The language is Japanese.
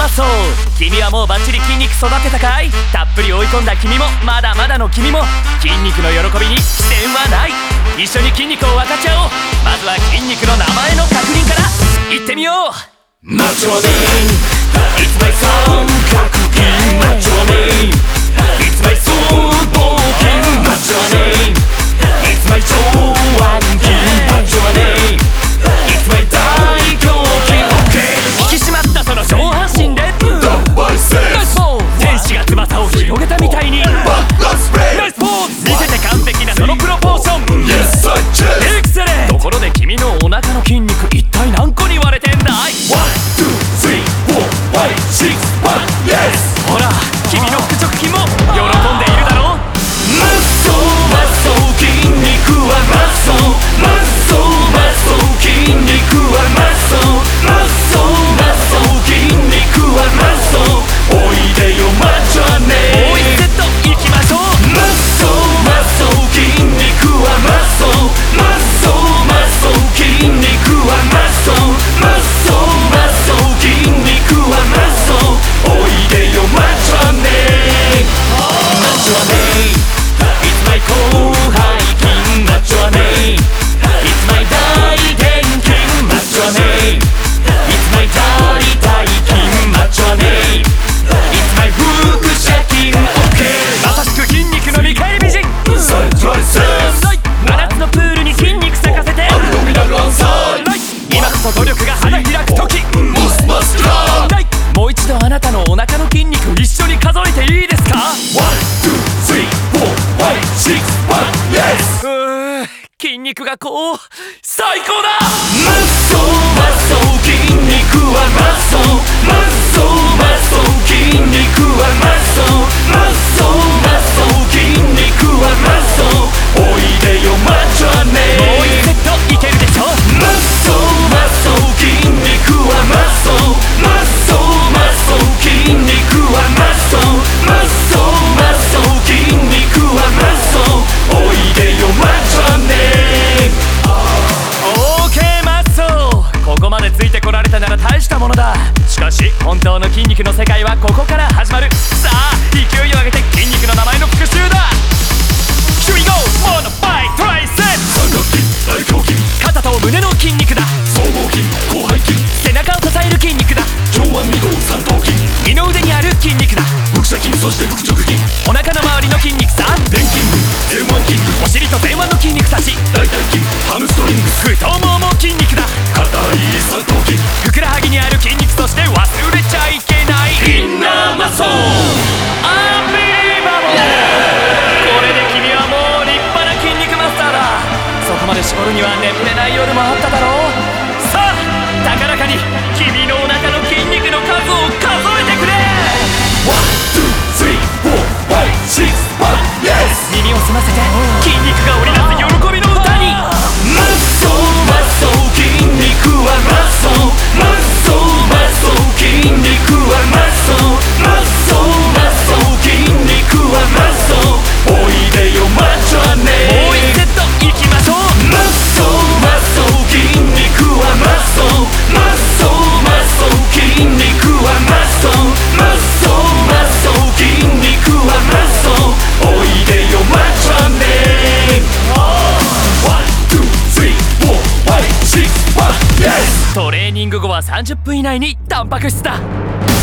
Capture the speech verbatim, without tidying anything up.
マッソー。君はもうバッチリ筋肉育てたかい？たっぷり追い込んだ君もまだまだの君も筋肉の喜びに視点はない。一緒に筋肉を分かち合おう。まずは筋肉の名前の確認からいってみよう。マッチョマネー It's my song 格言マッチョマネー It's my soul 冒険マッチョマネー It's my 超暗筋マッチョマネー It's my 大胸筋 OK 引き締まったその上半身でナイスボール。天使が翼を広げたみたいにナイスポーズ。見せて完璧なそのプロポーション。エクセレント。ところで君のお腹の筋肉一体何個に割れてんだい？ ワン、ツー、スリー、フォー、ファイブ、シックス、ワン、イエス。ほら君の腹直筋も喜んでいるだろう。マッソーマッソー筋肉はマッソーマッソーマッソー筋肉はマッソーマッソーマッソー筋肉はマッソー。おいでよマッチョネー。もう一セットいきましょう。マッソーマッソー筋肉はマッソーマッソーマッソー筋肉はマッソーマッソーマッソー筋肉はマッソー。おいでよマッチョネー。マッチョネーIt's my 広背筋マッチョネー It's my 大臀筋マッチョネー It's my 大大筋マッチョネー It's my 腹斜筋 OK。 まさしく筋肉の見返り美人。真夏のプールに筋肉咲かせて今こそ努力が花開く時。もう一度あなたのお腹の筋肉一緒に数えていいですか？ ワン、ツー、スリー、フォー、ファイブ、シックス、ワン、イエス。うー筋肉がこう最高だ。マッソーマッソー筋肉はマッソーマッソーマッソー筋肉はマッソーマッソーマッソー筋肉はマッソー。おいでよマッチョネー。もう一セットいけるでしょ。マッソーマッソー筋肉はマッソーマッソーマッソー筋肉はマッソーマッソーマッソー筋肉はマッソー。おいでよマッチョネー。オーケーマッソー。ここまでついてこられたなら大したものだ。しかし本当の筋肉の世界はここから始まる。さあ勢いを上げて筋肉の名前の復習だ。 Here we go! モノバイトライセット。三角筋大胸筋肩と胸の筋肉だ。僧帽筋広背筋背中を支える筋肉だ。上腕二頭三頭筋二の腕にある筋肉だ。腹斜筋そして腹直筋お腹の周りの筋肉さ。臀筋群前腕筋群お尻と前腕の筋肉たち。大腿筋ハムストリングス太ももも筋肉だ。硬い三頭筋ふくらはぎにある筋肉そして忘れちゃいけないインナーマッソー。アンビリーバボー。これで君はもう立派な筋肉マスターだ。そこまで絞るには眠れない夜もあっただろう。さあ高らかに君のお腹の筋肉の数を数えてくれ。ワン、ツー、スリー、フォー、ファイブ、シックス、ワン、イエス。耳を澄ませて筋肉が織りなす喜びの歌に。マッソーマッソー筋肉はマッソーマッソーマッソー筋肉はマッソーマッソーマッソー筋肉はマッソー。おいでよマッチョネー。もう一セットいきましょう。マッソーマッソー筋肉はマッソーマッソーマッソー筋肉はマッソーマッソーマッソー筋肉はマッソー。おいでよマッチョネー。ワン、ツー、スリー、フォー、ファイブ、シックス、ワン、イエス。トレーニング後はさんじゅっぷん以内にタンパク質だ。